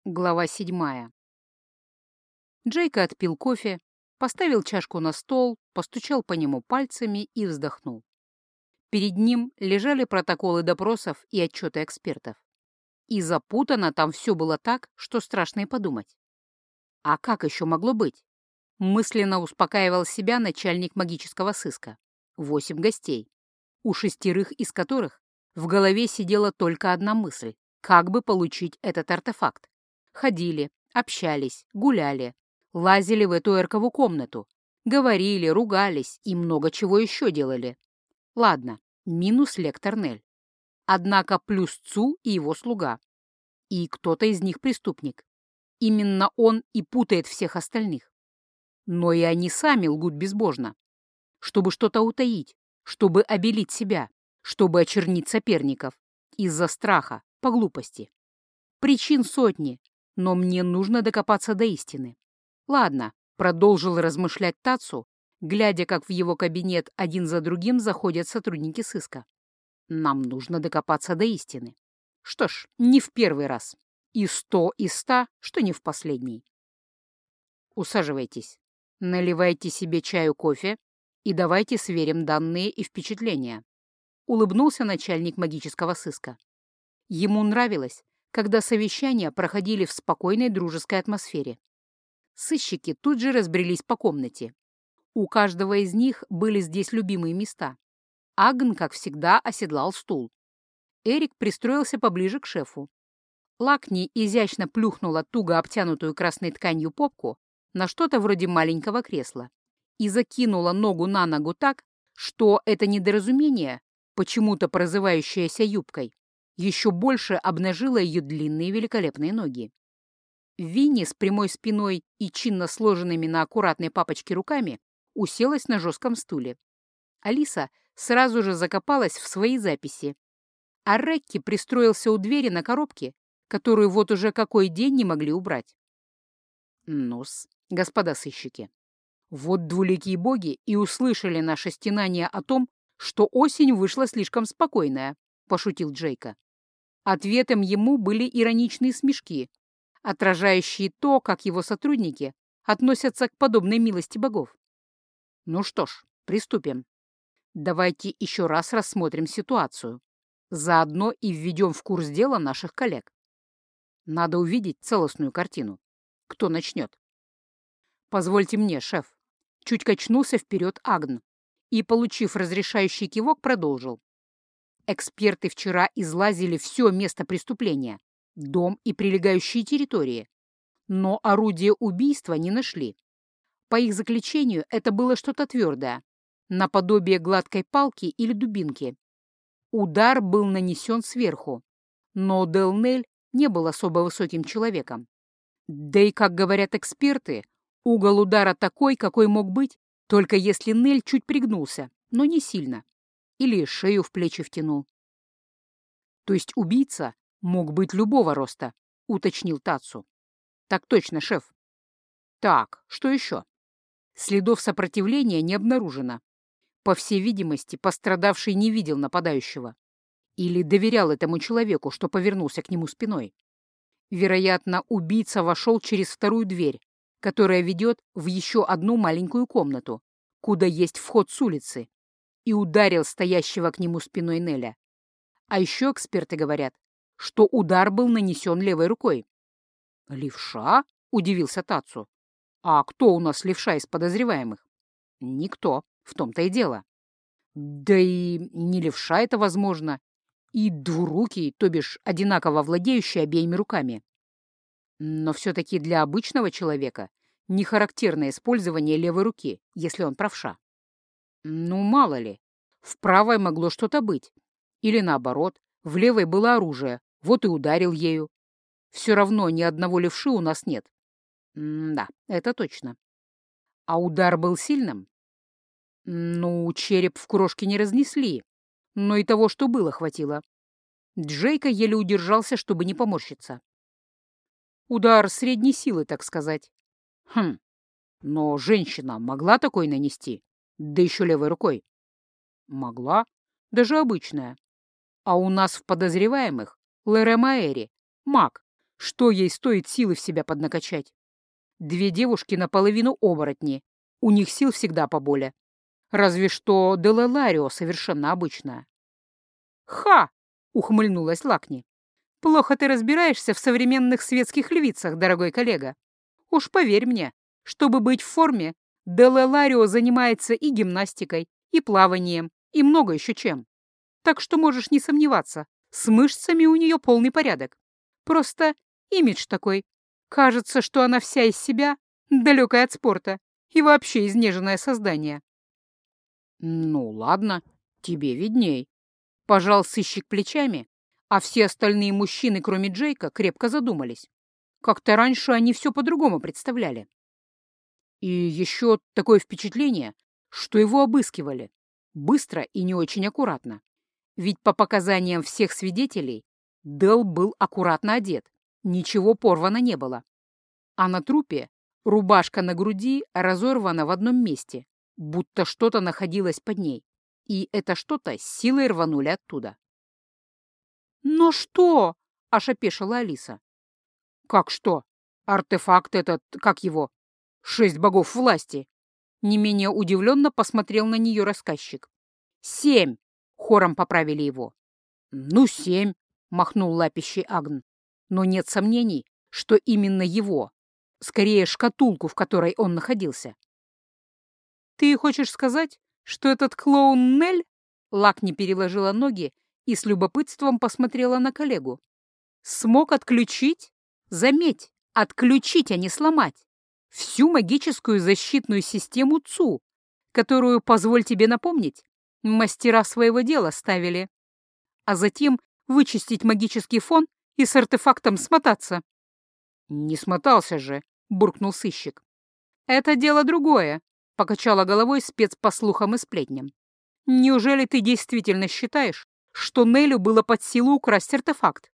Глава 7. Джейка отпил кофе, поставил чашку на стол, постучал по нему пальцами и вздохнул. Перед ним лежали протоколы допросов и отчеты экспертов. И запутано там все было так, что страшно и подумать. А как еще могло быть? Мысленно успокаивал себя начальник магического сыска. 8 гостей, у 6 из которых в голове сидела только одна мысль — как бы получить этот артефакт. Ходили, общались, гуляли, лазили в эту эркову комнату, говорили, ругались и много чего еще делали. Ладно, минус лектор Нель. Однако плюс Цу и его слуга. И кто-то из них преступник. Именно он и путает всех остальных. Но и они сами лгут безбожно. Чтобы что-то утаить, чтобы обелить себя, чтобы очернить соперников. Из-за страха, по глупости. Причин сотни, но мне нужно докопаться до истины. Ладно, продолжил размышлять Тацу, глядя, как в его кабинет один за другим заходят сотрудники сыска. Нам нужно докопаться до истины. Что ж, не в первый раз. И 100 из 100, что не в последний. Усаживайтесь, наливайте себе чаю, кофе и давайте сверим данные и впечатления. Улыбнулся начальник магического сыска. Ему нравилось, когда совещания проходили в спокойной дружеской атмосфере. Сыщики тут же разбрелись по комнате. У каждого из них были здесь любимые места. Агн, как всегда, оседлал стул. Эрик пристроился поближе к шефу. Лакни изящно плюхнула туго обтянутую красной тканью попку на что-то вроде маленького кресла и закинула ногу на ногу так, что это недоразумение, почему-то прозывающееся юбкой, еще больше обнажила ее длинные великолепные ноги. Винни с прямой спиной и чинно сложенными на аккуратной папочке руками уселась на жестком стуле. Алиса сразу же закопалась в свои записи, а Рекки пристроился у двери на коробке, которую вот уже какой день не могли убрать. Ну-с, господа сыщики, вот двуликие боги и услышали наше стенание о том, что осень вышла слишком спокойная, пошутил Джейка. Ответом ему были ироничные смешки, отражающие то, как его сотрудники относятся к подобной милости богов. Ну что ж, приступим. Давайте еще раз рассмотрим ситуацию. Заодно и введем в курс дела наших коллег. Надо увидеть целостную картину. Кто начнет? Позвольте мне, шеф. Чуть качнулся вперед Агн и, получив разрешающий кивок, продолжил. Эксперты вчера излазили все место преступления, дом и прилегающие территории, но орудие убийства не нашли. По их заключению, это было что-то твердое, наподобие гладкой палки или дубинки. Удар был нанесен сверху, но Делнель не был особо высоким человеком. Да и, как говорят эксперты, угол удара такой, какой мог быть, только если Нель чуть пригнулся, но не сильно, или шею в плечи втянул. То есть убийца мог быть любого роста, уточнил Тацу. Так точно, шеф. Так, что еще? Следов сопротивления не обнаружено. По всей видимости, пострадавший не видел нападающего. Или доверял этому человеку, что повернулся к нему спиной. Вероятно, убийца вошел через вторую дверь, которая ведет в еще одну маленькую комнату, куда есть вход с улицы, и ударил стоящего к нему спиной Неля. А еще эксперты говорят, что удар был нанесен левой рукой. «Левша?» — удивился Тацу. «А кто у нас левша из подозреваемых?» «Никто, в том-то и дело. Да и не левша это возможно, и двурукий, то бишь одинаково владеющий обеими руками. Но все-таки для обычного человека не характерно использование левой руки, если он правша. Ну, мало ли, в правой могло что-то быть. Или наоборот, в левой было оружие, вот и ударил ею. Все равно ни одного левши у нас нет. Да, это точно. А удар был сильным? Ну, череп в крошки не разнесли, но и того, что было, хватило. Джейка еле удержался, чтобы не поморщиться. Удар средней силы, так сказать. Но женщина могла такой нанести? Да еще левой рукой. Могла, даже обычная. А у нас в подозреваемых Лере Маэри, маг, Что ей стоит силы в себя поднакачать? 2 девушки наполовину оборотни. У них сил всегда поболе. Разве что Делаларио совершенно обычная. «Ха!» — ухмыльнулась Лакни. «Плохо ты разбираешься в современных светских львицах, дорогой коллега. Уж поверь мне, чтобы быть в форме, Делаларио занимается и гимнастикой, и плаванием, и много еще чем. Так что можешь не сомневаться, с мышцами у нее полный порядок. Просто имидж такой. Кажется, что она вся из себя, далекая от спорта, и вообще изнеженное создание». «Ну ладно, тебе видней», — пожал сыщик плечами, а все остальные мужчины, кроме Джейка, крепко задумались. Как-то раньше они все по-другому представляли. И еще такое впечатление, что его обыскивали. Быстро и не очень аккуратно. Ведь по показаниям всех свидетелей, Дел был аккуратно одет, ничего порвано не было. А на трупе рубашка на груди разорвана в одном месте, будто что-то находилось под ней, и это что-то с силой рванули оттуда. «Но что?» — аж опешила Алиса. «Как что? Артефакт этот, как его? 6 богов власти!» Не менее удивленно посмотрел на нее рассказчик. 7! Хором поправили его. «Ну, 7!» — махнул лапищей Агн. Но нет сомнений, что именно его, скорее шкатулку, в которой он находился. «Ты хочешь сказать, что этот клоун Нель?» Лакни переложила ноги и с любопытством посмотрела на коллегу. «Смог отключить? Заметь, отключить, а не сломать. Всю магическую защитную систему ЦУ, которую, позволь тебе напомнить, мастера своего дела ставили. А затем вычистить магический фон и с артефактом смотаться». «Не смотался же», — буркнул сыщик. «Это дело другое», — покачала головой спец по слухам и сплетням. «Неужели ты действительно считаешь, что Нелю было под силу украсть артефакт?»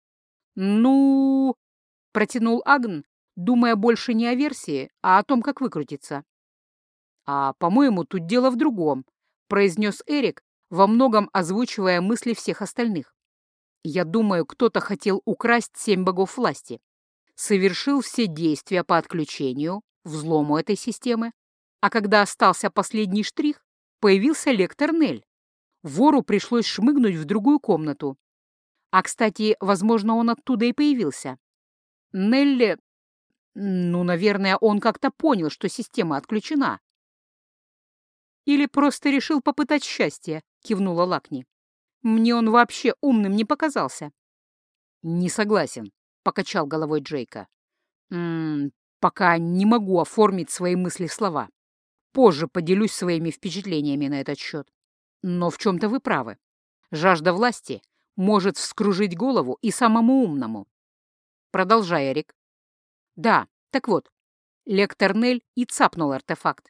«Ну...» — протянул Агн, думая больше не о версии, а о том, как выкрутиться. «А, по-моему, тут дело в другом», — произнес Эрик, во многом озвучивая мысли всех остальных. «Я думаю, кто-то хотел украсть 7 богов власти, совершил все действия по отключению, взлому этой системы, а когда остался последний штрих, появился лектор Нель. Вору пришлось шмыгнуть в другую комнату. А, кстати, возможно, он оттуда и появился. Нелли... Ну, наверное, он как-то понял, что система отключена. Или просто решил попытать счастье, кивнула Лакни. Мне он вообще умным не показался. Не согласен, покачал головой Джейка. Пока не могу оформить свои мысли в слова. Позже поделюсь своими впечатлениями на этот счет. Но в чем-то вы правы. Жажда власти может вскружить голову и самому умному. Продолжай, Эрик. Да, так вот, лектор Нель и цапнул артефакт.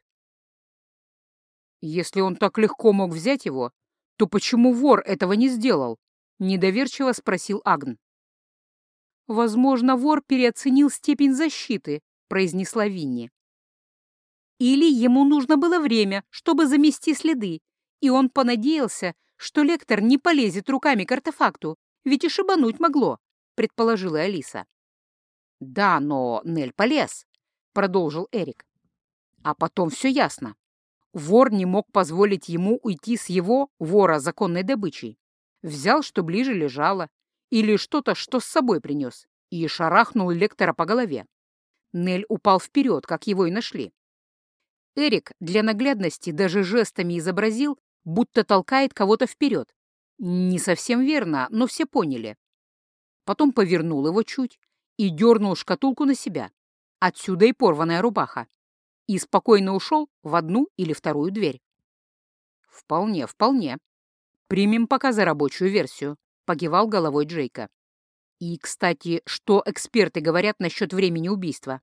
Если он так легко мог взять его, то почему вор этого не сделал? Недоверчиво спросил Агн. Возможно, вор переоценил степень защиты, произнесла Винни. Или ему нужно было время, чтобы замести следы, и он понадеялся, что лектор не полезет руками к артефакту, ведь и шибануть могло, предположила Алиса. «Да, но Нель полез», — продолжил Эрик. «А потом все ясно. Вор не мог позволить ему уйти с его, вора, законной добычей. Взял, что ближе лежало, или что-то, что с собой принес, и шарахнул лектора по голове. Нель упал вперед, как его и нашли. Эрик для наглядности даже жестами изобразил, будто толкает кого-то вперед. Не совсем верно, но все поняли. Потом повернул его чуть и дернул шкатулку на себя. Отсюда и порванная рубаха. И спокойно ушел в одну или вторую дверь. «Вполне, вполне. Примем пока за рабочую версию», — покивал головой Джейка. «И, кстати, что эксперты говорят насчет времени убийства?»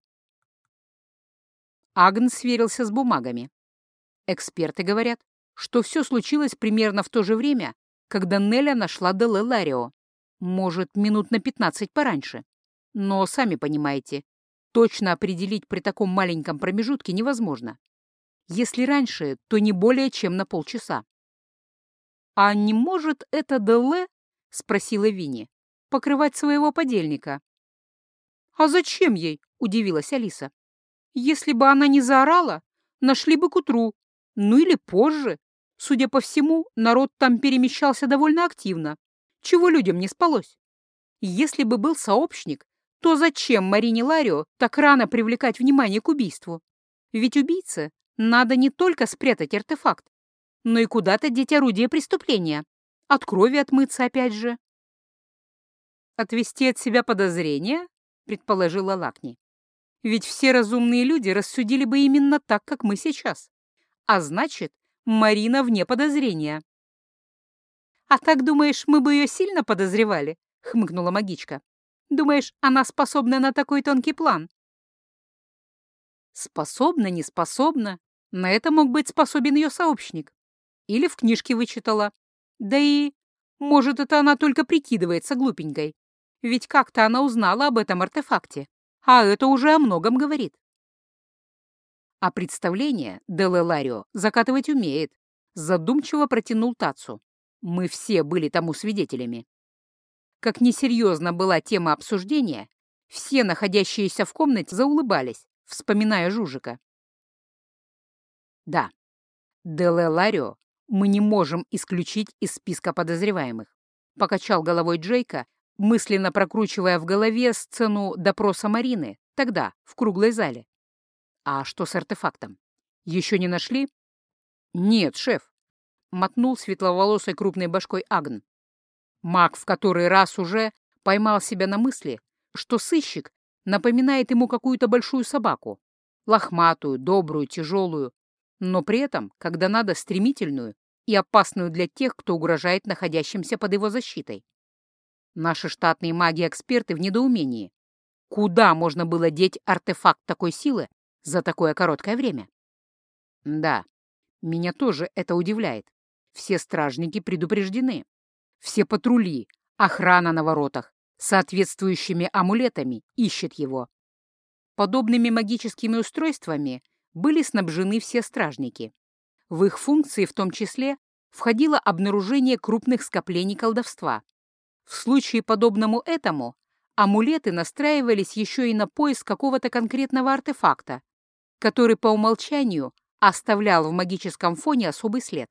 Агн сверился с бумагами. Эксперты говорят, что все случилось примерно в то же время, когда Неля нашла Делаларио. Может, минут на 15 пораньше. Но, сами понимаете, точно определить при таком маленьком промежутке невозможно. Если раньше, то не более чем на полчаса. «А не может это Деле, — спросила Винни, — покрывать своего подельника?» «А зачем ей?» — удивилась Алиса. «Если бы она не заорала, нашли бы к утру. Ну или позже. Судя по всему, народ там перемещался довольно активно. Чего людям не спалось? Если бы был сообщник, то зачем Марине Ларио так рано привлекать внимание к убийству? Ведь убийце надо не только спрятать артефакт, но и куда-то деть орудие преступления. От крови отмыться опять же». «Отвести от себя подозрения?» — предположила Лакни. «Ведь все разумные люди рассудили бы именно так, как мы сейчас. А значит, Марина вне подозрения». «А так, думаешь, мы бы ее сильно подозревали?» — хмыкнула магичка. «Думаешь, она способна на такой тонкий план?» «Способна, не способна. На это мог быть способен ее сообщник. Или в книжке вычитала. Да и, может, это она только прикидывается глупенькой. Ведь как-то она узнала об этом артефакте, а это уже о многом говорит». «А представление Делла Ларио закатывать умеет», — задумчиво протянул Тацу. «Мы все были тому свидетелями». Как несерьезна была тема обсуждения, все находящиеся в комнате заулыбались, вспоминая Жужика. «Да, Делла Ларио мы не можем исключить из списка подозреваемых», — покачал головой Джейка, мысленно прокручивая в голове сцену допроса Марины тогда, в круглой зале. «А что с артефактом? Еще не нашли?» «Нет, шеф», — мотнул светловолосой крупной башкой Агн. Маг в который раз уже поймал себя на мысли, что сыщик напоминает ему какую-то большую собаку, лохматую, добрую, тяжелую, но при этом, когда надо, стремительную и опасную для тех, кто угрожает находящимся под его защитой. Наши штатные маги-эксперты в недоумении. Куда можно было деть артефакт такой силы за такое короткое время? Да, меня тоже это удивляет. Все стражники предупреждены. Все патрули, охрана на воротах, соответствующими амулетами ищет его. Подобными магическими устройствами были снабжены все стражники. В их функции в том числе входило обнаружение крупных скоплений колдовства. В случае подобному этому амулеты настраивались еще и на поиск какого-то конкретного артефакта, который по умолчанию оставлял в магическом фоне особый след.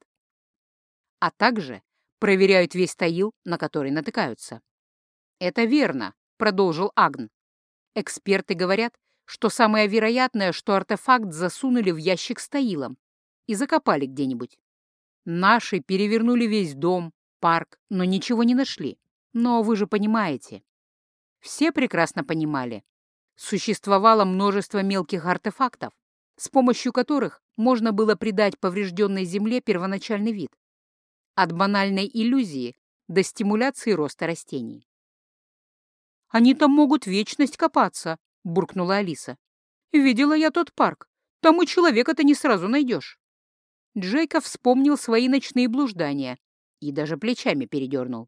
А также проверяют весь таил, на который натыкаются. «Это верно», — продолжил Агн. «Эксперты говорят, что самое вероятное, что артефакт засунули в ящик с таилом и закопали где-нибудь. Наши перевернули весь дом, парк, но ничего не нашли. Но вы же понимаете». Все прекрасно понимали. Существовало множество мелких артефактов, с помощью которых можно было придать поврежденной земле первоначальный вид. От банальной иллюзии до стимуляции роста растений. «Они там могут вечность копаться», — буркнула Алиса. «Видела я тот парк. Там и человека-то не сразу найдешь». Джейкоб вспомнил свои ночные блуждания и даже плечами передернул.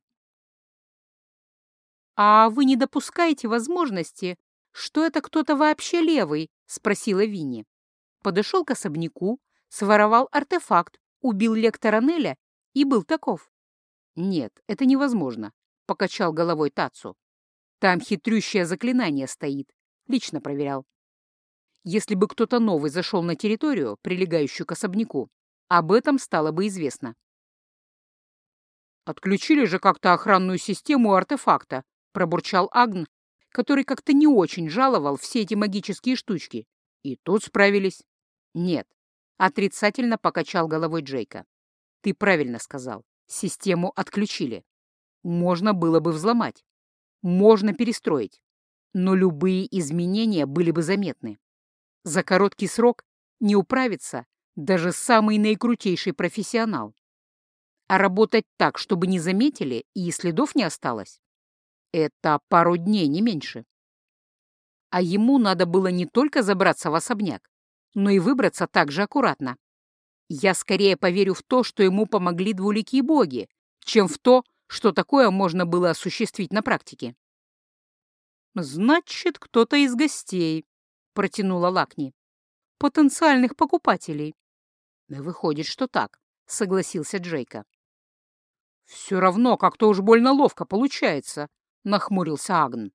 «А вы не допускаете возможности, что это кто-то вообще левый?» — спросила Винни. Подошел к особняку, своровал артефакт, убил лектора Неля и был таков. «Нет, это невозможно», — покачал головой Тацу. «Там хитрющее заклинание стоит. Лично проверял. Если бы кто-то новый зашел на территорию, прилегающую к особняку, об этом стало бы известно». «Отключили же как-то охранную систему у артефакта», — пробурчал Агн, который как-то не очень жаловал все эти магические штучки. И тут справились. «Нет», — отрицательно покачал головой Джейка. «Ты правильно сказал. Систему отключили. Можно было бы взломать. Можно перестроить. Но любые изменения были бы заметны. За короткий срок не управится даже самый наикрутейший профессионал. А работать так, чтобы не заметили и следов не осталось, это пару дней, не меньше. А ему надо было не только забраться в особняк, но и выбраться так же аккуратно. Я скорее поверю в то, что ему помогли двуликие боги, чем в то, что такое можно было осуществить на практике». «Значит, кто-то из гостей», — протянула Лакни. «Потенциальных покупателей». «Выходит, что так», — согласился Джейка. «Все равно как-то уж больно ловко получается», — нахмурился Агн.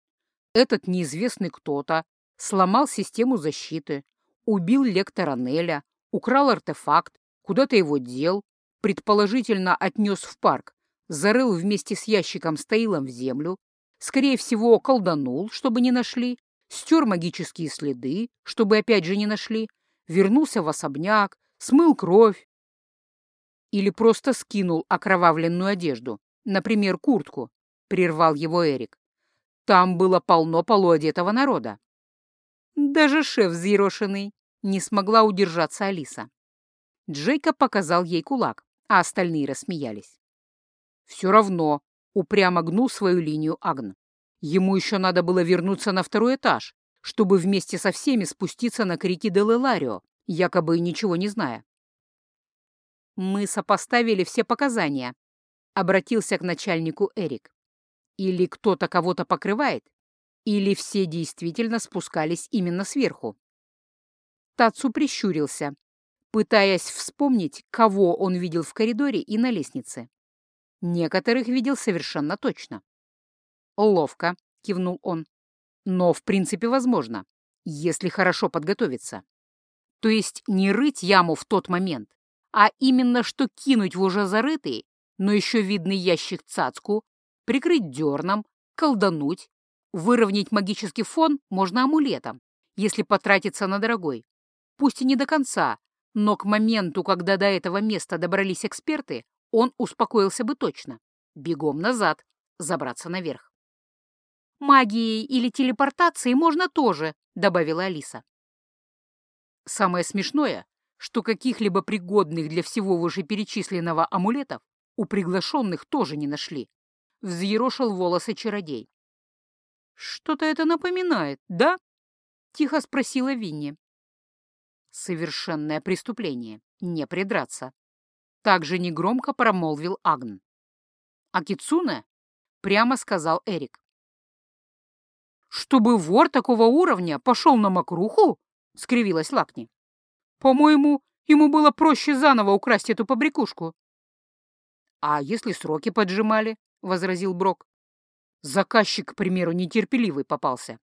Этот неизвестный кто-то сломал систему защиты, убил лектора Неля, украл артефакт, куда-то его дел, предположительно отнес в парк, зарыл вместе с ящиком с таилом в землю, скорее всего, колданул, чтобы не нашли, стер магические следы, чтобы опять же не нашли, вернулся в особняк, смыл кровь или просто скинул окровавленную одежду, например, куртку, прервал его Эрик. Там было полно полуодетого народа. Даже шеф взъерошенный, не смогла удержаться Алиса. Джейкоб показал ей кулак, а остальные рассмеялись. Все равно упрямо гнул свою линию Агн. Ему еще надо было вернуться на второй этаж, чтобы вместе со всеми спуститься на крики Делеларио, якобы ничего не зная. «Мы сопоставили все показания», — обратился к начальнику Эрик. «Или кто-то кого-то покрывает, или все действительно спускались именно сверху». Тацу прищурился, пытаясь вспомнить, кого он видел в коридоре и на лестнице. Некоторых видел совершенно точно. «Ловко», — кивнул он. «Но в принципе возможно, если хорошо подготовиться. То есть не рыть яму в тот момент, а именно что кинуть в уже зарытый, но еще видный ящик цацку, прикрыть дерном, колдануть, выровнять магический фон можно амулетом, если потратиться на дорогой. Пусть и не до конца, но к моменту, когда до этого места добрались эксперты, он успокоился бы точно. Бегом назад, забраться наверх. «Магией или телепортацией можно тоже», — добавила Алиса. Самое смешное, что каких-либо пригодных для всего вышеперечисленного амулетов у приглашенных тоже не нашли. Взъерошил волосы чародей. «Что-то это напоминает, да?» — тихо спросила Винни. «Совершенное преступление, не придраться», — также негромко промолвил Агн. «А Кицуне?» — прямо сказал Эрик. «Чтобы вор такого уровня пошел на мокруху?» — скривилась Лакни. «По-моему, ему было проще заново украсть эту побрякушку». «А если сроки поджимали?» — возразил Брок. «Заказчик, к примеру, нетерпеливый попался».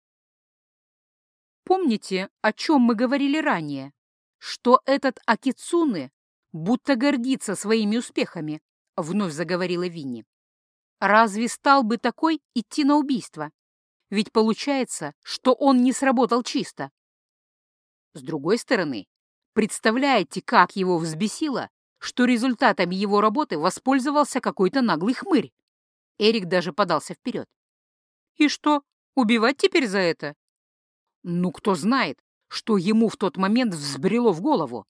«Помните, о чем мы говорили ранее? Что этот Акицуне будто гордится своими успехами?» — вновь заговорила Винни. «Разве стал бы такой идти на убийство? Ведь получается, что он не сработал чисто. С другой стороны, представляете, как его взбесило, что результатами его работы воспользовался какой-то наглый хмырь?» Эрик даже подался вперед. «И что, убивать теперь за это?» «Ну, кто знает, что ему в тот момент взбрело в голову?»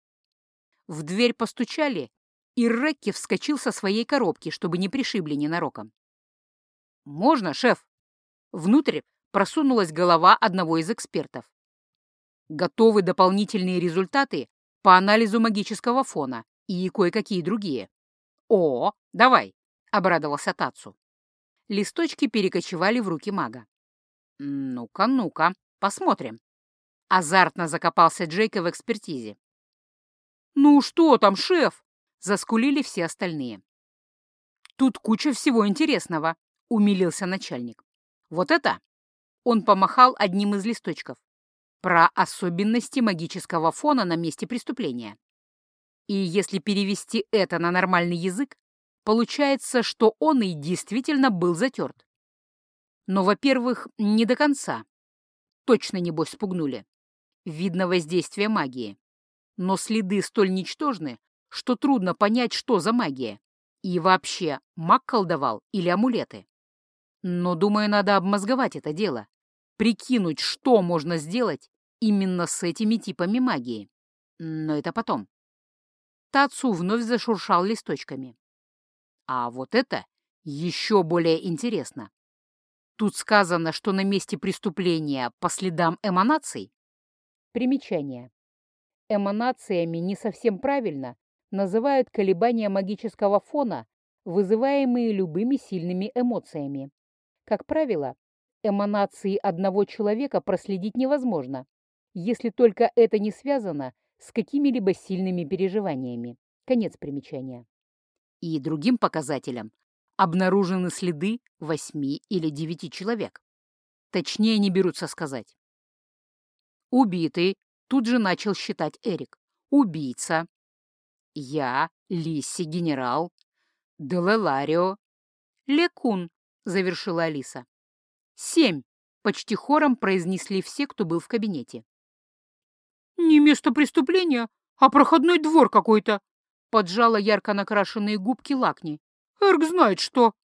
В дверь постучали, и Рекки вскочил со своей коробки, чтобы не пришибли ненароком. «Можно, шеф?» Внутрь просунулась голова одного из экспертов. «Готовы дополнительные результаты по анализу магического фона и кое-какие другие». «О, давай!» — обрадовался Тацу. Листочки перекочевали в руки мага. «Ну-ка, ну-ка, посмотрим». Азартно закопался Джейка в экспертизе. «Ну что там, шеф?» — заскулили все остальные. «Тут куча всего интересного», — умилился начальник. «Вот это?» — он помахал одним из листочков. «Про особенности магического фона на месте преступления. И если перевести это на нормальный язык, получается, что он и действительно был затерт. Но, во-первых, не до конца. Точно, небось, спугнули. Видно воздействие магии. Но следы столь ничтожны, что трудно понять, что за магия. И вообще, маг колдовал или амулеты. Но, думаю, надо обмозговать это дело. Прикинуть, что можно сделать именно с этими типами магии. Но это потом». Тацу вновь зашуршал листочками. «А вот это еще более интересно. Тут сказано, что на месте преступления по следам эманаций». Примечание. Эманациями не совсем правильно называют колебания магического фона, вызываемые любыми сильными эмоциями. Как правило, эманации одного человека проследить невозможно, если только это не связано с какими-либо сильными переживаниями. Конец примечания. И другим показателям обнаружены следы 8 или 9 человек. Точнее, не берутся сказать. Убитый, тут же начал считать Эрик. Убийца. Я, Лисси, генерал, Делеларио, Лекун, завершила Алиса. 7, почти хором произнесли все, кто был в кабинете. «Не место преступления, а проходной двор какой-то», поджала ярко накрашенные губки Лакни. «Эрк знает что».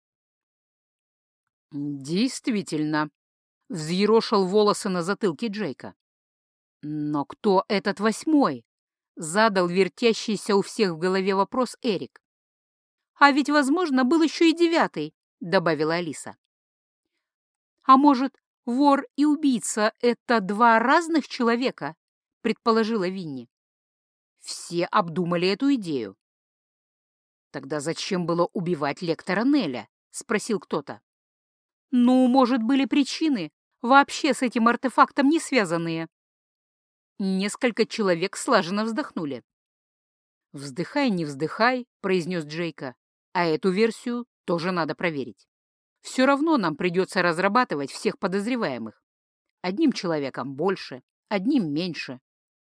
«Действительно», — взъерошил волосы на затылке Джейка. «Но кто этот 8-й?» — задал вертящийся у всех в голове вопрос Эрик. «А ведь, возможно, был еще и 9-й», — добавила Алиса. «А может, вор и убийца — это 2 разных человека?» — предположила Винни. Все обдумали эту идею. «Тогда зачем было убивать лектора Неля?» — спросил кто-то. «Ну, может, были причины, вообще с этим артефактом не связанные». Несколько человек слаженно вздохнули. «Вздыхай, не вздыхай», — произнес Джейка, «а эту версию тоже надо проверить. Все равно нам придется разрабатывать всех подозреваемых. Одним человеком больше, одним меньше».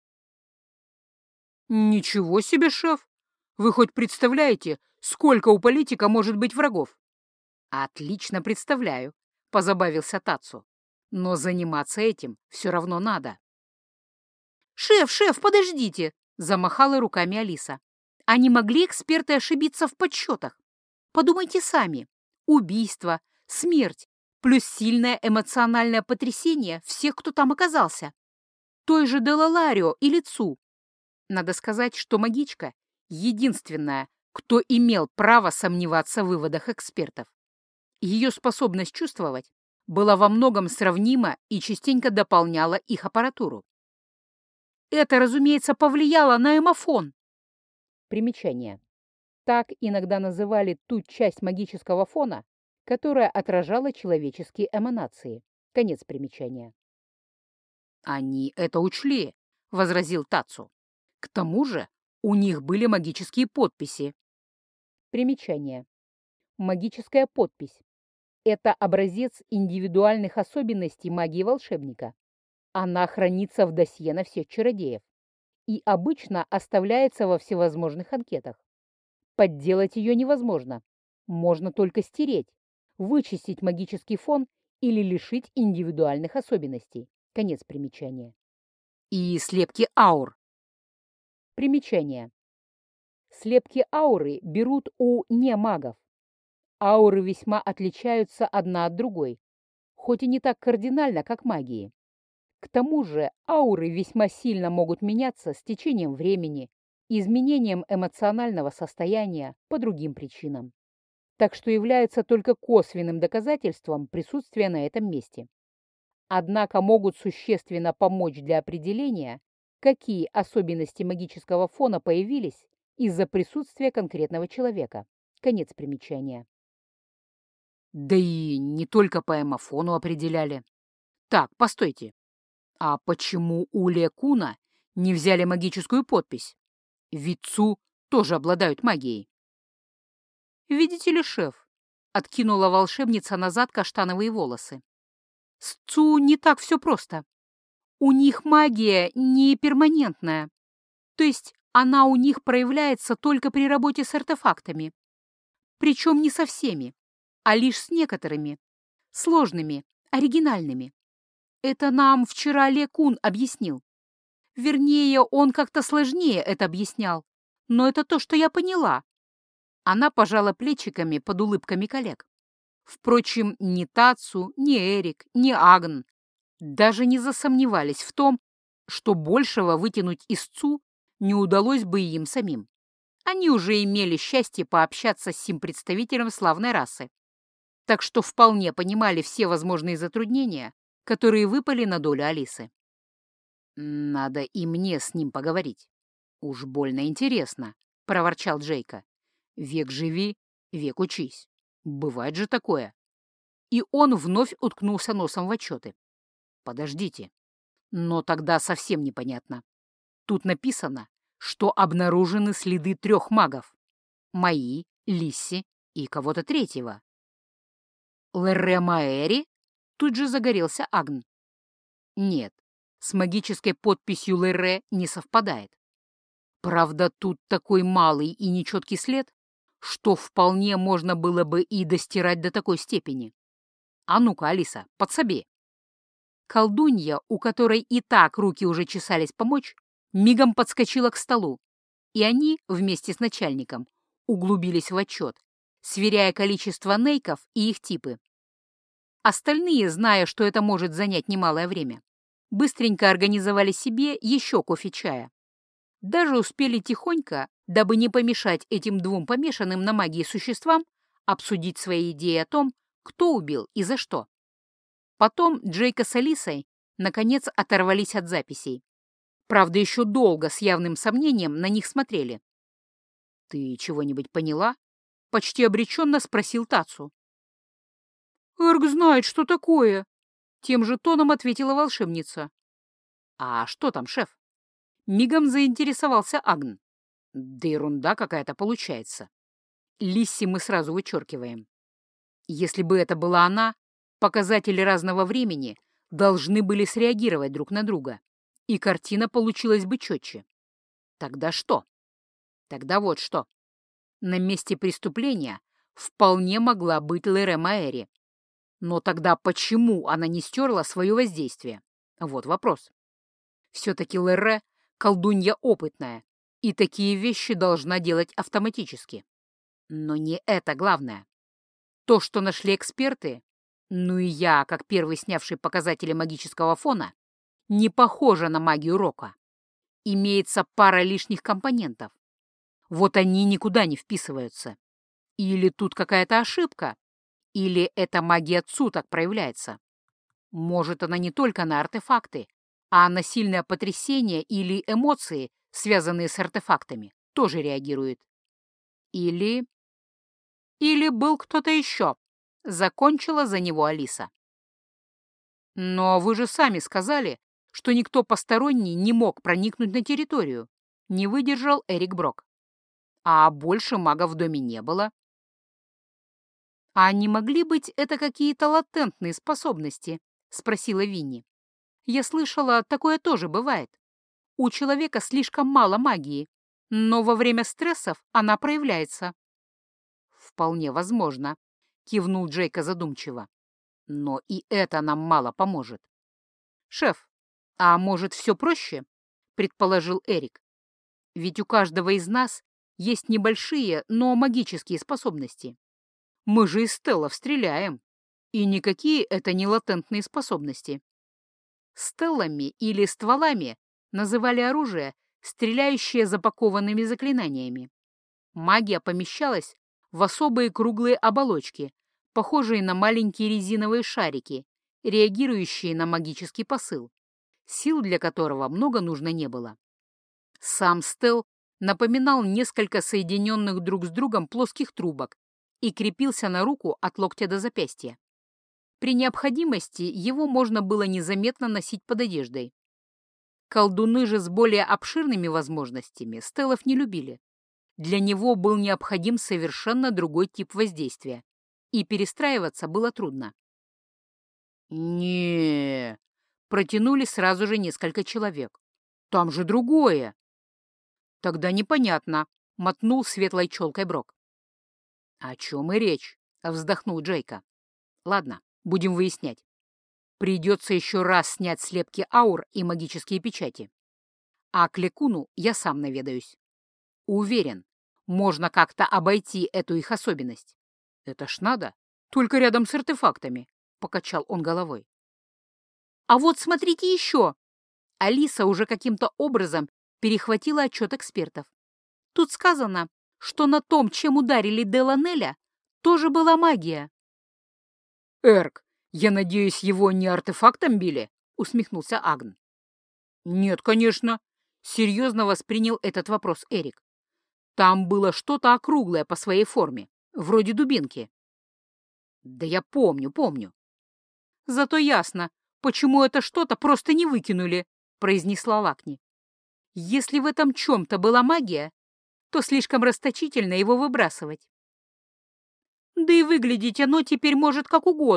«Ничего себе, шеф! Вы хоть представляете, сколько у политика может быть врагов?» «Отлично представляю», — позабавился Тацу. «Но заниматься этим все равно надо». «Шеф, подождите!» — замахала руками Алиса. «А не могли эксперты ошибиться в подсчетах? Подумайте сами. Убийство, смерть, плюс сильное эмоциональное потрясение всех, кто там оказался. Той же Делаларио и Лицу. Надо сказать, что магичка — единственная, кто имел право сомневаться в выводах экспертов. Ее способность чувствовать была во многом сравнима и частенько дополняла их аппаратуру. Это, разумеется, повлияло на эмофон. Примечание. Так иногда называли ту часть магического фона, которая отражала человеческие эманации. Конец примечания. «Они это учли», — возразил Тацу. «К тому же у них были магические подписи». Примечание. Магическая подпись — это образец индивидуальных особенностей магии волшебника. Она хранится в досье на всех чародеев и обычно оставляется во всевозможных анкетах. Подделать ее невозможно. Можно только стереть, вычистить магический фон или лишить индивидуальных особенностей. Конец примечания. И слепки аур. Примечание. Слепки ауры берут у немагов. Ауры весьма отличаются одна от другой, хоть и не так кардинально, как магии. К тому же ауры весьма сильно могут меняться с течением времени, изменением эмоционального состояния по другим причинам, так что являются только косвенным доказательством присутствия на этом месте. Однако могут существенно помочь для определения, какие особенности магического фона появились из-за присутствия конкретного человека. Конец примечания. Да и не только по эмофону определяли. Так, постойте. А почему у Лекуна не взяли магическую подпись? Ведь Цу тоже обладают магией. «Видите ли, шеф?» — откинула волшебница назад каштановые волосы. «С Цу не так все просто. У них магия не перманентная. То есть она у них проявляется только при работе с артефактами. Причем не со всеми, а лишь с некоторыми. Сложными, оригинальными. Это нам вчера Лекун объяснил. Вернее, он как-то сложнее это объяснял. Но это то, что я поняла». Она пожала плечиками под улыбками коллег. Впрочем, ни Тацу, ни Эрик, ни Агн даже не засомневались в том, что большего вытянуть из Цу не удалось бы и им самим. Они уже имели счастье пообщаться с сим представителем славной расы, так что вполне понимали все возможные затруднения, которые выпали на долю Алисы. «Надо и мне с ним поговорить. Уж больно интересно», — проворчал Джейка. «Век живи, век учись. Бывает же такое». И он вновь уткнулся носом в отчеты. «Подождите. Но тогда совсем непонятно. Тут написано, что обнаружены следы 3 магов. Мои, Лисси и кого-то третьего». «Лерре Маэри?» Тут же загорелся Агн. Нет, с магической подписью Лерре не совпадает. Правда, тут такой малый и нечеткий след, что вполне можно было бы и достирать до такой степени. А ну-ка, Алиса, подсоби. Колдунья, у которой и так руки уже чесались помочь, мигом подскочила к столу, и они, вместе с начальником, углубились в отчет, сверяя количество нейков и их типы. Остальные, зная, что это может занять немалое время, быстренько организовали себе еще кофе-чая. Даже успели тихонько, дабы не помешать этим двум помешанным на магии существам, обсудить свои идеи о том, кто убил и за что. Потом Джейка с Алисой наконец оторвались от записей. Правда, еще долго с явным сомнением на них смотрели. «Ты чего-нибудь поняла?» — почти обреченно спросил Тацу. «Эрг знает, что такое», — тем же тоном ответила волшебница. «А что там, шеф?» Мигом заинтересовался Агн. «Да ерунда какая-то получается. Лисси мы сразу вычеркиваем. Если бы это была она, показатели разного времени должны были среагировать друг на друга, и картина получилась бы четче. Тогда что? Тогда вот что. На месте преступления вполне могла быть Лере Маэри. Но тогда почему она не стерла свое воздействие? Вот вопрос. Все-таки Лере — колдунья опытная, и такие вещи должна делать автоматически. Но не это главное. То, что нашли эксперты, ну и я, как первый снявший показатели магического фона, не похоже на магию рока. Имеется пара лишних компонентов. Вот они никуда не вписываются. Или тут какая-то ошибка, или эта магия Цу так проявляется. Может, она не только на артефакты, а на сильное потрясение или эмоции, связанные с артефактами, тоже реагирует. Или был кто-то еще. Закончила за него Алиса. Но вы же сами сказали, что никто посторонний не мог проникнуть на территорию. Не выдержал Эрик Брок. А больше магов в доме не было. «А не могли быть это какие-то латентные способности?» — спросила Винни. «Я слышала, такое тоже бывает. У человека слишком мало магии, но во время стрессов она проявляется». «Вполне возможно», — кивнул Джейка задумчиво. «Но и это нам мало поможет». «Шеф, а может, все проще?» — предположил Эрик. «Ведь у каждого из нас есть небольшие, но магические способности. Мы же из стеллов стреляем, и никакие это не латентные способности». Стеллами или стволами называли оружие, стреляющее запакованными заклинаниями. Магия помещалась в особые круглые оболочки, похожие на маленькие резиновые шарики, реагирующие на магический посыл, сил для которого много нужно не было. Сам стел напоминал несколько соединенных друг с другом плоских трубок и крепился на руку от локтя до запястья. При необходимости его можно было незаметно носить под одеждой. Колдуны же с более обширными возможностями стеллов не любили. Для него был необходим совершенно другой тип воздействия, и перестраиваться было трудно. не протянули сразу же несколько человек. «Там же другое!» «Тогда непонятно», — мотнул светлой челкой Брок. «О чем и речь?» — вздохнул Джейка. «Ладно, будем выяснять. Придется еще раз снять слепки аур и магические печати. А к Лекуну я сам наведаюсь. Уверен, можно как-то обойти эту их особенность. Это ж надо, только рядом с артефактами», — покачал он головой. «А вот смотрите еще!» Алиса уже каким-то образом перехватила отчет экспертов. «Тут сказано, что на том, чем ударили Деланеля, тоже была магия». «Эрк, я надеюсь, его не артефактом били?» — усмехнулся Агн. «Нет, конечно», — серьезно воспринял этот вопрос Эрик. «Там было что-то округлое по своей форме, вроде дубинки». «Да я помню. Зато ясно, почему это что-то просто не выкинули», — произнесла Лакни. «Если в этом чем-то была магия, то слишком расточительно его выбрасывать. Да и выглядеть оно теперь может как угодно»,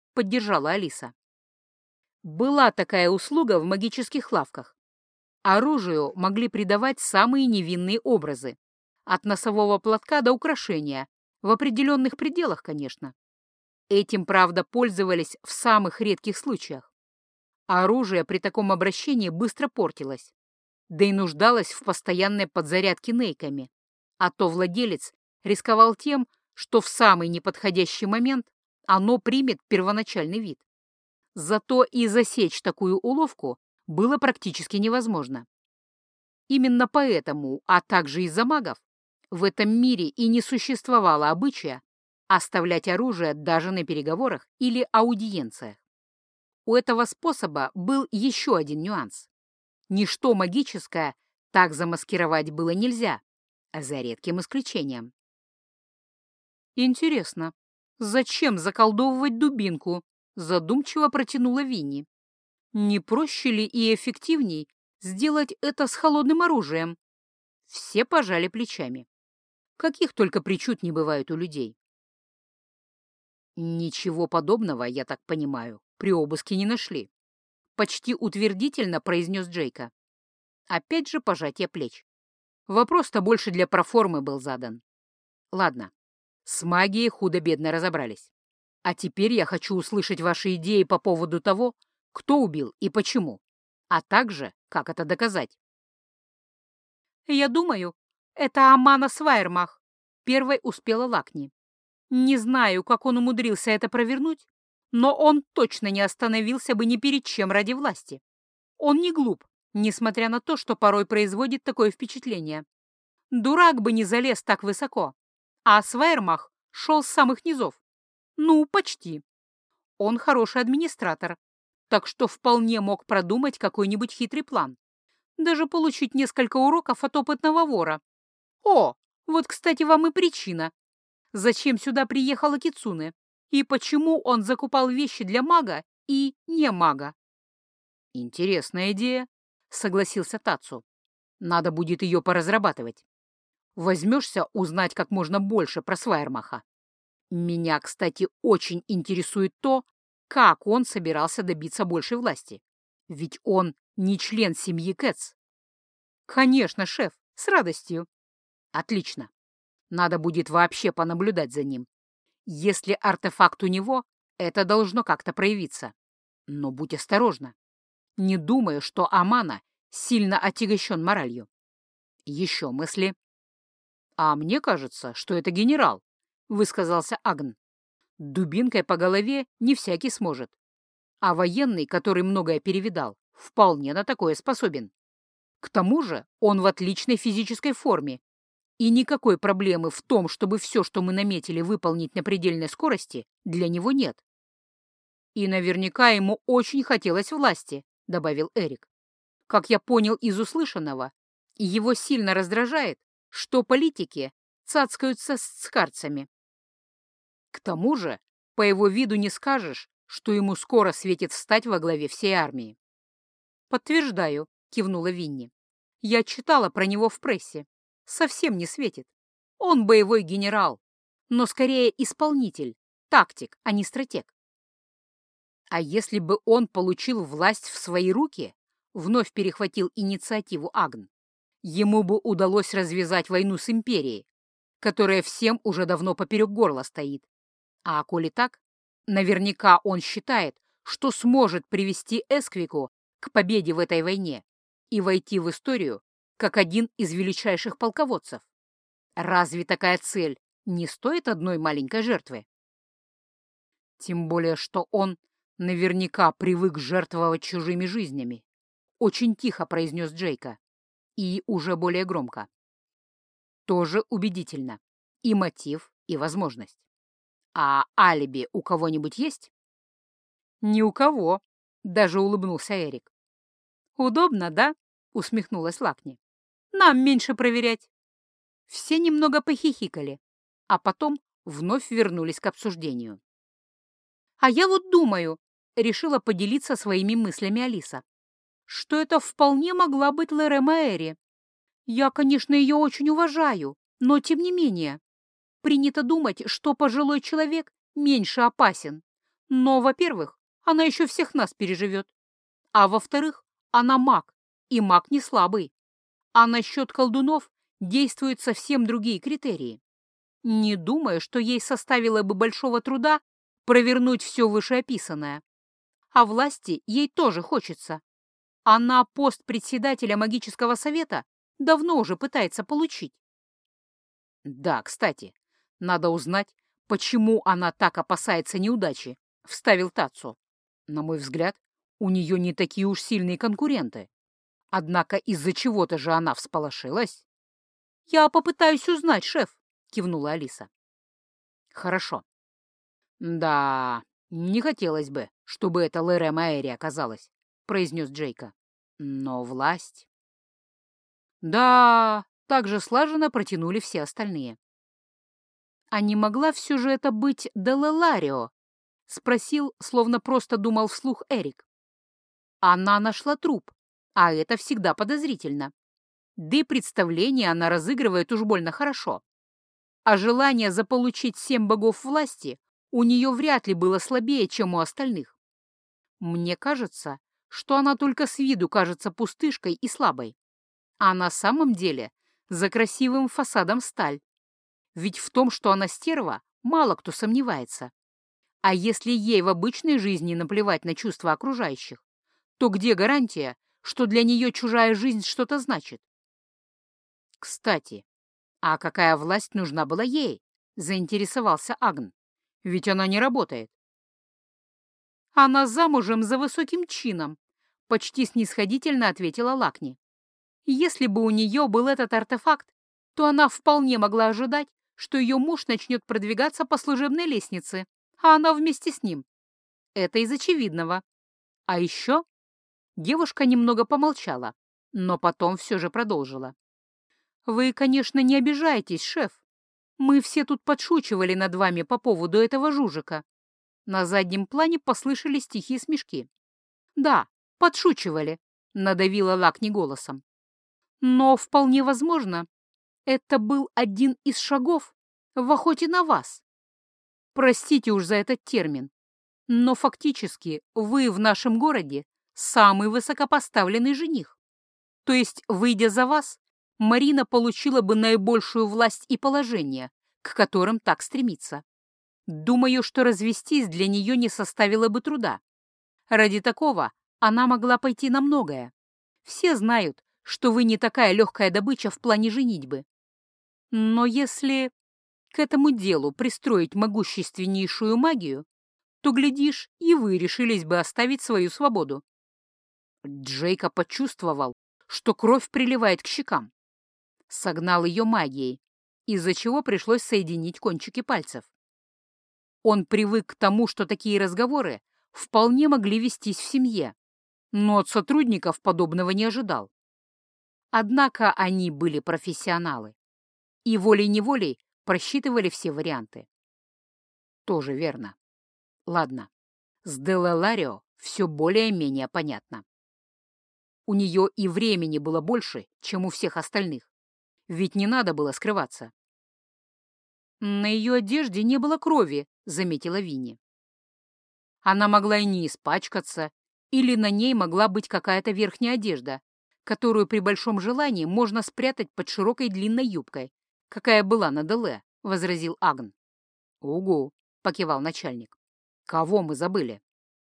— поддержала Алиса. Была такая услуга в магических лавках. Оружию могли придавать самые невинные образы, от носового платка до украшения, в определенных пределах, конечно. Этим, правда, пользовались в самых редких случаях. Оружие при таком обращении быстро портилось, да и нуждалось в постоянной подзарядке нейками, а то владелец рисковал тем, что в самый неподходящий момент оно примет первоначальный вид. Зато и засечь такую уловку было практически невозможно. Именно поэтому, а также из-за магов, в этом мире и не существовало обычая оставлять оружие даже на переговорах или аудиенциях. У этого способа был еще один нюанс. Ничто магическое так замаскировать было нельзя, за редким исключением. «Интересно, зачем заколдовывать дубинку?» — задумчиво протянула Винни. «Не проще ли и эффективней сделать это с холодным оружием?» Все пожали плечами. Каких только причуд не бывает у людей. «Ничего подобного, я так понимаю, при обыске не нашли», — почти утвердительно произнес Джейка. Опять же пожатие плеч. Вопрос-то больше для проформы был задан. Ладно, с магией худо-бедно разобрались. А теперь я хочу услышать ваши идеи по поводу того, кто убил и почему, а также, как это доказать. «Я думаю, это Амана Свайрмах», — первой успела Лакни. «Не знаю, как он умудрился это провернуть, но он точно не остановился бы ни перед чем ради власти. Он не глуп, несмотря на то, что порой производит такое впечатление. Дурак бы не залез так высоко, а Свайрмах шел с самых низов. Ну, почти. Он хороший администратор, так что вполне мог продумать какой-нибудь хитрый план. Даже получить несколько уроков от опытного вора. О, вот, кстати, вам и причина. Зачем сюда приехала Кицуне? И почему он закупал вещи для мага и не мага? Интересная идея, согласился Тацу. Надо будет ее поразрабатывать. Возьмешься узнать как можно больше про Свайрмаха. Меня, кстати, очень интересует то, как он собирался добиться большей власти. Ведь он не член семьи Кэтс. Конечно, шеф, с радостью. Отлично. Надо будет вообще понаблюдать за ним. Если артефакт у него, это должно как-то проявиться. Но будь осторожна. Не думаю, что Амана сильно отягощен моралью. Еще мысли. А мне кажется, что это генерал, высказался Агн. Дубинкой по голове не всякий сможет. А военный, который многое перевидал, вполне на такое способен. К тому же он в отличной физической форме, и никакой проблемы в том, чтобы все, что мы наметили, выполнить на предельной скорости, для него нет. И наверняка ему очень хотелось власти, добавил Эрик. Как я понял из услышанного, его сильно раздражает, что политики цацкаются с цкарцами. К тому же, по его виду не скажешь, что ему скоро светит встать во главе всей армии. «Подтверждаю», — кивнула Винни. «Я читала про него в прессе. Совсем не светит. Он боевой генерал, но скорее исполнитель, тактик, а не стратег». «А если бы он получил власть в свои руки», — вновь перехватил инициативу Агн, «ему бы удалось развязать войну с империей, которая всем уже давно поперек горла стоит. А коли так, наверняка он считает, что сможет привести Эсквику к победе в этой войне и войти в историю как один из величайших полководцев. Разве такая цель не стоит одной маленькой жертвы? Тем более, что он наверняка привык жертвовать чужими жизнями. Очень тихо произнес Джейка. И уже более громко. Тоже убедительно. И мотив, и возможность. А алиби у кого-нибудь есть? Ни у кого, даже улыбнулся Эрик. Удобно, да? Усмехнулась Лакни. Нам меньше проверять. Все немного похихикали, а потом вновь вернулись к обсуждению. А я вот думаю, решила поделиться своими мыслями Алиса, что это вполне могла быть Лере Маэри. Я, конечно, ее очень уважаю, но тем не менее. Принято думать, что пожилой человек меньше опасен. Но, во-первых, она еще всех нас переживет. А во-вторых, она маг, и маг не слабый. А насчет колдунов действуют совсем другие критерии. Не думаю, что ей составило бы большого труда провернуть все вышеописанное. А власти ей тоже хочется. Она пост председателя магического совета давно уже пытается получить. Да, кстати, надо узнать, почему она так опасается неудачи, вставил Тацу. На мой взгляд, у нее не такие уж сильные конкуренты. Однако из-за чего-то же она всполошилась. «Я попытаюсь узнать, шеф», — кивнула Алиса. «Хорошо. Да, не хотелось бы, чтобы это Лэре Маэри оказалось», — произнес Джейка. «Но власть...» «Да...» — так же слаженно протянули все остальные. «А не могла все же это быть Делеларио?» — спросил, словно просто думал вслух Эрик. «Она нашла труп, а это всегда подозрительно. Да и представление она разыгрывает уж больно хорошо. А желание заполучить 7 богов власти у нее вряд ли было слабее, чем у остальных. Мне кажется, что она только с виду кажется пустышкой и слабой. А на самом деле за красивым фасадом сталь. Ведь в том, что она стерва, мало кто сомневается. А если ей в обычной жизни наплевать на чувства окружающих, то где гарантия, что для нее чужая жизнь что-то значит? Кстати, а какая власть нужна была ей? Заинтересовался Агн. Ведь она не работает. Она замужем за высоким чином, почти снисходительно ответила Лакни. Если бы у нее был этот артефакт, то она вполне могла ожидать, что ее муж начнет продвигаться по служебной лестнице, а она вместе с ним. Это из очевидного. А еще девушка немного помолчала, но потом все же продолжила. «Вы, конечно, не обижайтесь, шеф. Мы все тут подшучивали над вами по поводу этого жужика». На заднем плане послышались тихие смешки. «Да, подшучивали», — надавила Лакни голосом. «Но вполне возможно, это был один из шагов в охоте на вас. Простите уж за этот термин, но фактически вы в нашем городе самый высокопоставленный жених. То есть, выйдя за вас, Марина получила бы наибольшую власть и положение, к которым так стремится. Думаю, что развестись для нее не составило бы труда. Ради такого она могла пойти на многое. Все знают, что вы не такая легкая добыча в плане женитьбы. Но если к этому делу пристроить могущественнейшую магию, то, глядишь, и вы решились бы оставить свою свободу. Джейка почувствовал, что кровь приливает к щекам. Согнал ее магией, из-за чего пришлось соединить кончики пальцев. Он привык к тому, что такие разговоры вполне могли вестись в семье, но от сотрудников подобного не ожидал. Однако они были профессионалы и волей-неволей просчитывали все варианты. Тоже верно. Ладно, с Делеларио все более-менее понятно. У нее и времени было больше, чем у всех остальных, ведь не надо было скрываться. На ее одежде не было крови, заметила Винни. Она могла и не испачкаться, или на ней могла быть какая-то верхняя одежда, которую при большом желании можно спрятать под широкой длинной юбкой, какая была на Деле, — возразил Агн. «Угу», — покивал начальник. «Кого мы забыли?»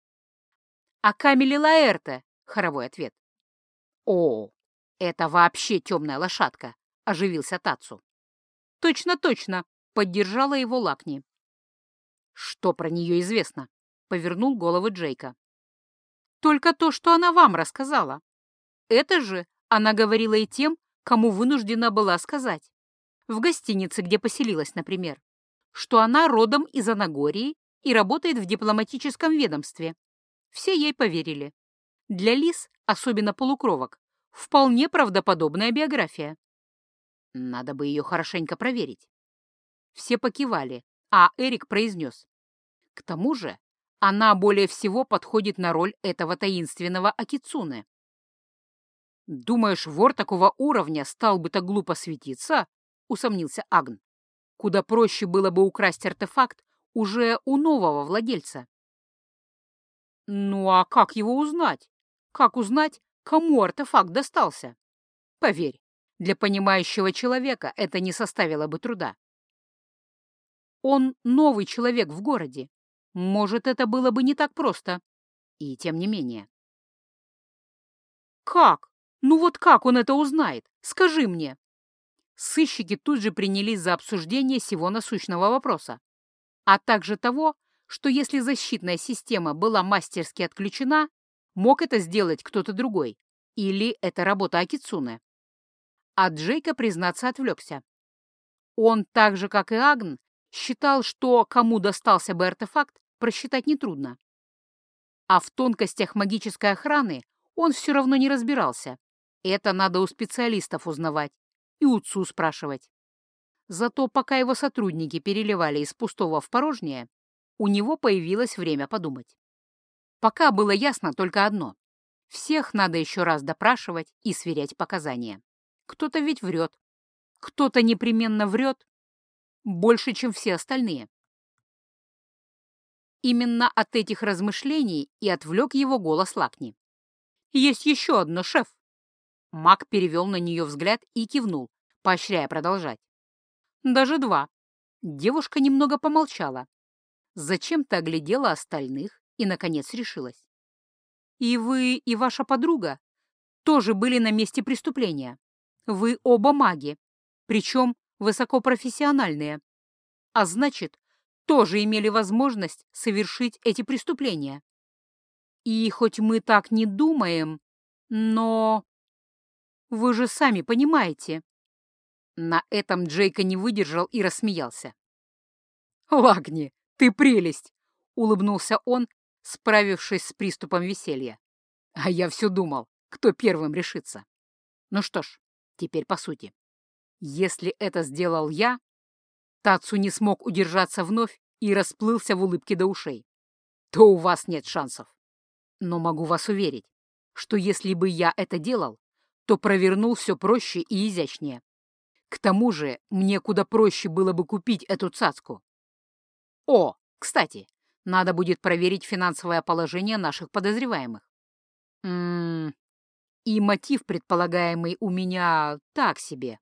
«А Камиле Лаэрте», — хоровой ответ. «О, это вообще темная лошадка», — оживился Тацу. «Точно, точно», — поддержала его Лакни. «Что про нее известно?» — повернул голову Джейка. «Только то, что она вам рассказала. Это же она говорила и тем, кому вынуждена была сказать. В гостинице, где поселилась, например, что она родом из Анагории и работает в дипломатическом ведомстве. Все ей поверили. Для лис, особенно полукровок, вполне правдоподобная биография. Надо бы ее хорошенько проверить». Все покивали, а Эрик произнес. «К тому же она более всего подходит на роль этого таинственного Акицуне». «Думаешь, вор такого уровня стал бы так глупо светиться?» — усомнился Агн. «Куда проще было бы украсть артефакт уже у нового владельца». Ну а как его узнать? Как узнать, кому артефакт достался? Поверь, для понимающего человека это не составило бы труда. Он новый человек в городе. Может, это было бы не так просто. И тем не менее. Как? Ну вот как он это узнает? Скажи мне. Сыщики тут же принялись за обсуждение сего насущного вопроса, а также того, что если защитная система была мастерски отключена, мог это сделать кто-то другой, или это работа Акицуне. А Джейка, признаться, отвлекся. Он, так же как и Агн, считал, что кому достался бы артефакт, просчитать нетрудно. А в тонкостях магической охраны он все равно не разбирался. Это надо у специалистов узнавать и у ЦУ спрашивать. Зато пока его сотрудники переливали из пустого в порожнее, у него появилось время подумать. Пока было ясно только одно. Всех надо еще раз допрашивать и сверять показания. Кто-то ведь врет. Кто-то непременно врет больше, чем все остальные. Именно от этих размышлений и отвлек его голос Лакни. «Есть еще одно, шеф!» Маг перевел на нее взгляд и кивнул, поощряя продолжать. «Даже два». Девушка немного помолчала. Зачем-то оглядела остальных и, наконец, решилась. «И вы, и ваша подруга тоже были на месте преступления. Вы оба маги, причем высокопрофессиональные. А значит, тоже имели возможность совершить эти преступления. И хоть мы так не думаем, но... Вы же сами понимаете». На этом Джейка не выдержал и рассмеялся. «Лагни, ты прелесть!» — улыбнулся он, справившись с приступом веселья. «А я все думал, кто первым решится. Ну что ж, теперь по сути. Если это сделал я, Тацу не смог удержаться вновь и расплылся в улыбке до ушей, то у вас нет шансов. Но могу вас уверить, что если бы я это делал, то провернул все проще и изящнее. К тому же мне куда проще было бы купить эту цацку. О, кстати, надо будет проверить финансовое положение наших подозреваемых. И мотив предполагаемый у меня так себе.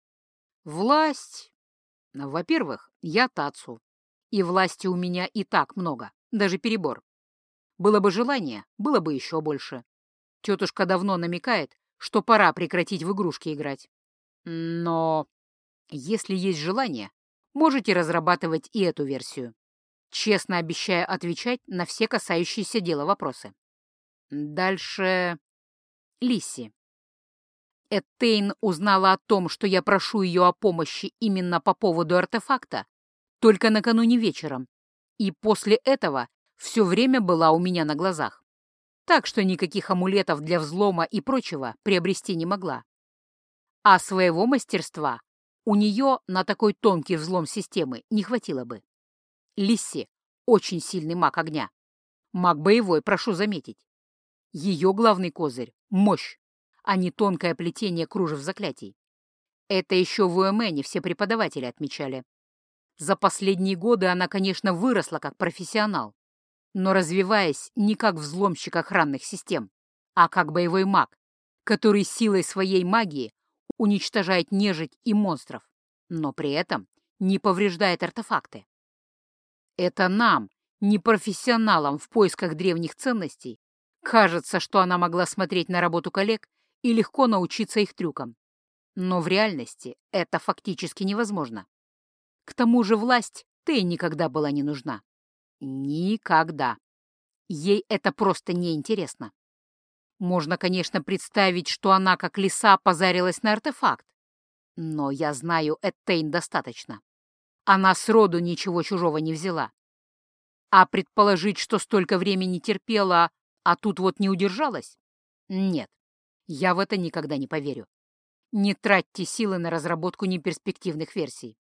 Власть. Во-первых, я Тацу, и власти у меня и так много, даже перебор. Было бы желание, было бы еще больше. Тетушка давно намекает, что пора прекратить в игрушки играть. Но если есть желание, можете разрабатывать и эту версию. Честно обещаю отвечать на все касающиеся дела вопросы. Дальше... Лисси. Этейн узнала о том, что я прошу ее о помощи именно по поводу артефакта, только накануне вечером, и после этого все время была у меня на глазах. Так что никаких амулетов для взлома и прочего приобрести не могла. А своего мастерства у нее на такой тонкий взлом системы не хватило бы. Лисси — очень сильный маг огня. Маг боевой, прошу заметить. Ее главный козырь — мощь, а не тонкое плетение кружев заклятий. Это еще в УМНе все преподаватели отмечали. За последние годы она, конечно, выросла как профессионал, но развиваясь не как взломщик охранных систем, а как боевой маг, который силой своей магии уничтожает нежить и монстров, но при этом не повреждает артефакты. Это нам, непрофессионалам в поисках древних ценностей, кажется, что она могла смотреть на работу коллег и легко научиться их трюкам. Но в реальности это фактически невозможно. К тому же власть Тей никогда была не нужна. Никогда. Ей это просто неинтересно. Можно, конечно, представить, что она, как лиса, позарилась на артефакт. Но я знаю Этейн достаточно. Она сроду ничего чужого не взяла. А предположить, что столько времени терпела, а тут вот не удержалась? Нет, я в это никогда не поверю. Не тратьте силы на разработку неперспективных версий.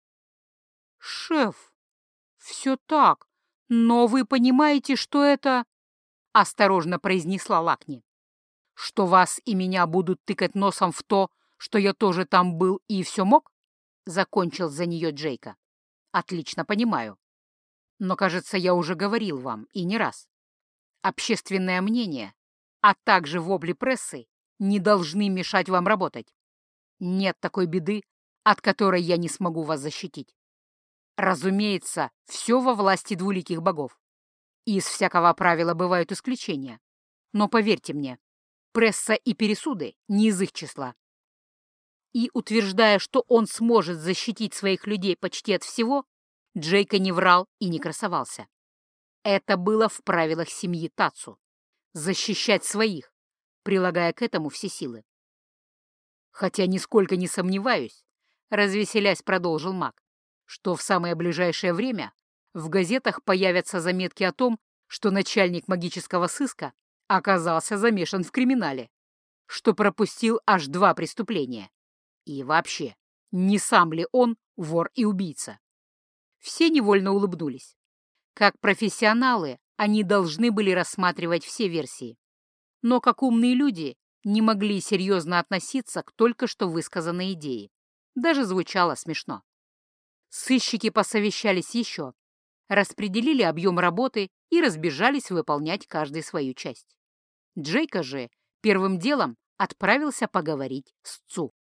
«Шеф, все так, но вы понимаете, что это...» — осторожно произнесла Лакни. «Что вас и меня будут тыкать носом в то, что я тоже там был и все мог?» — закончил за нее Джейка. «Отлично понимаю. Но, кажется, я уже говорил вам, и не раз. общественное мнение, а также вопли прессы не должны мешать вам работать. Нет такой беды, от которой я не смогу вас защитить. Разумеется, все во власти двуликих богов. Из всякого правила бывают исключения. Но поверьте мне, пресса и пересуды не из их числа. И, утверждая, что он сможет защитить своих людей почти от всего, Джейко не врал и не красовался. Это было в правилах семьи Тацу — защищать своих, прилагая к этому все силы. Хотя нисколько не сомневаюсь, развеселясь, продолжил маг, что в самое ближайшее время в газетах появятся заметки о том, что начальник магического сыска оказался замешан в криминале, что пропустил аж 2 преступления. И вообще, не сам ли он вор и убийца? Все невольно улыбнулись. Как профессионалы, они должны были рассматривать все версии. Но как умные люди не могли серьезно относиться к только что высказанной идее. Даже звучало смешно. Сыщики посовещались еще, распределили объем работы и разбежались выполнять каждый свою часть. Джейко же первым делом отправился поговорить с Цу.